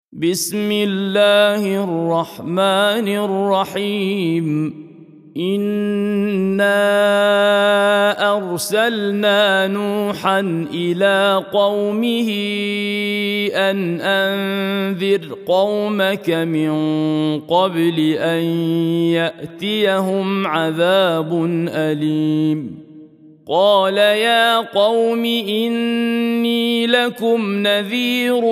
بسم الله الرحمن الرحيم إنا أرسلنا نوحا إلى قومه أن أنذر قومك من قبل أن يأتيهم عذاب أليم قال يا قوم إني لكم نذير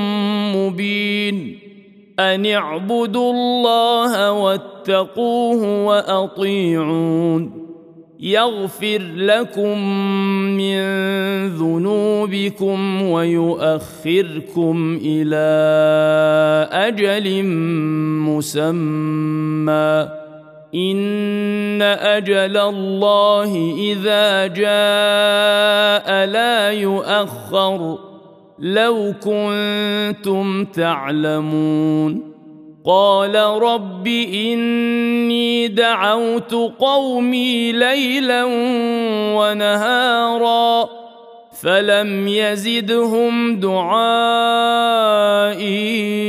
مبين أن اعبدوا الله واتقوه وأطيعون يغفر لكم من ذنوبكم ويؤخركم إلى أجل مسمى إن أجل الله إذا جاء لا يؤخر لو كنتم تعلمون قال رب إني دعوت قومي ليلا ونهارا فلم يزدهم دعائي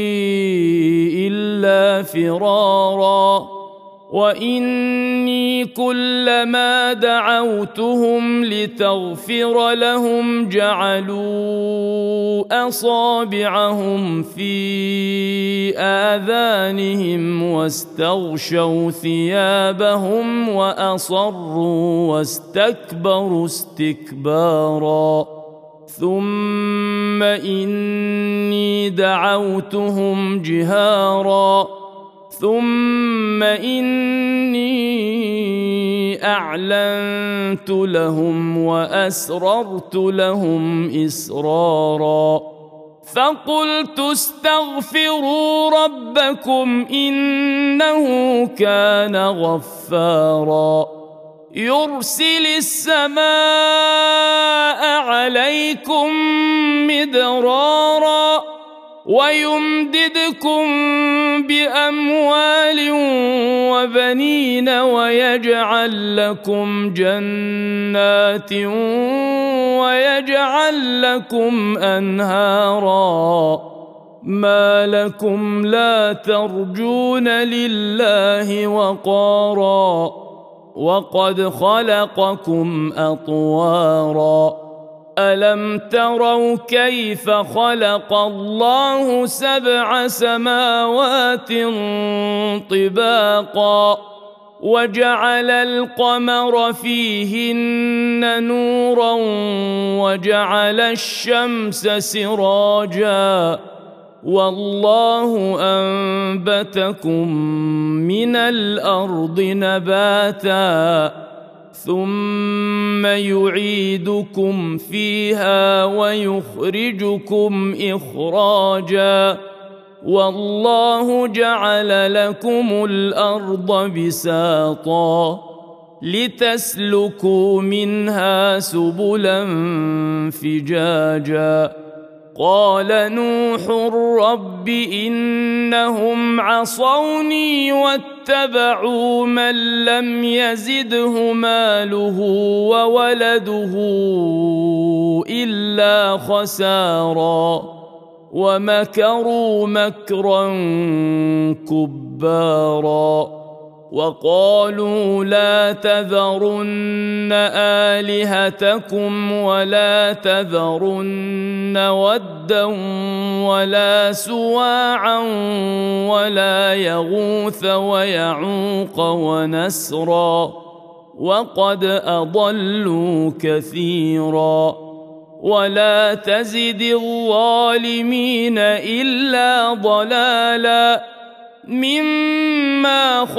إلا فرارا وإني كلما دعوتهم لتغفر لهم جعلوا أصابعهم في آذانهم واستغشوا ثيابهم وأصروا واستكبروا استكبارا ثم إني دعوتهم جهارا ثم إني أعلنت لهم وأسررت لهم إسرارا فقلت استغفروا ربكم إنه كان غفارا يرسل السماء عليكم مدرارا ويمددكم بأموال وبنين ويجعل لكم جنات ويجعل لكم أنهارا ما لكم لا ترجون لله وقارا وقد خلقكم أطوارا ألم تروا كيف خلق الله 7 سماوات طباقا وجعل القمر فيهن نورا وجعل الشمس سراجا والله أنبتكم من الأرض نباتا ثم يعيدكم فيها ويخرجكم إخراجا والله جعل لكم الأرض بساطا لتسلكوا منها سبلا فجاجا قال نوح رب إنهم عصوني واتبعوا من لم يزده ماله وولده إلا خسارا ومكروا مكرا كبارا وقالوا لا تذرن آلهتكم ولا تذرن ودا ولا سواعا ولا يغوث ويعوق ونسرا وقد أضلوا كثيرا ولا تزد الظالمين إلا ضلالا مما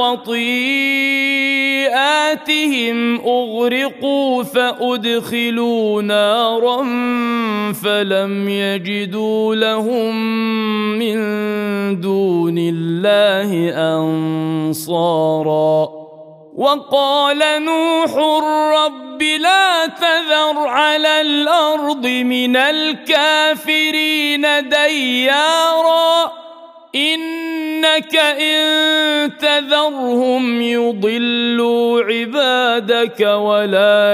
خطيئاتهم أغرقوا فأدخلوا نارا فلم يجدوا لهم من دون الله أنصارا وقال نوح رب لا تذر على الأرض من الكافرين ديارا إنك إن تذرهم يضلوا عبادك ولا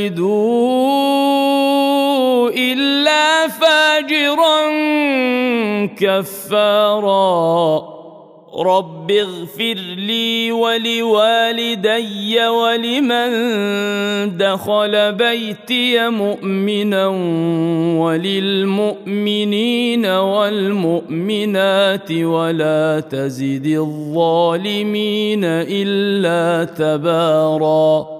يلدوا إلا فاجرا كفارا رب اغفر لي ولوالدي ولمن دخل بيتي مؤمنا وللمؤمنين والمؤمنات ولا تزد الظالمين إلا تباراً.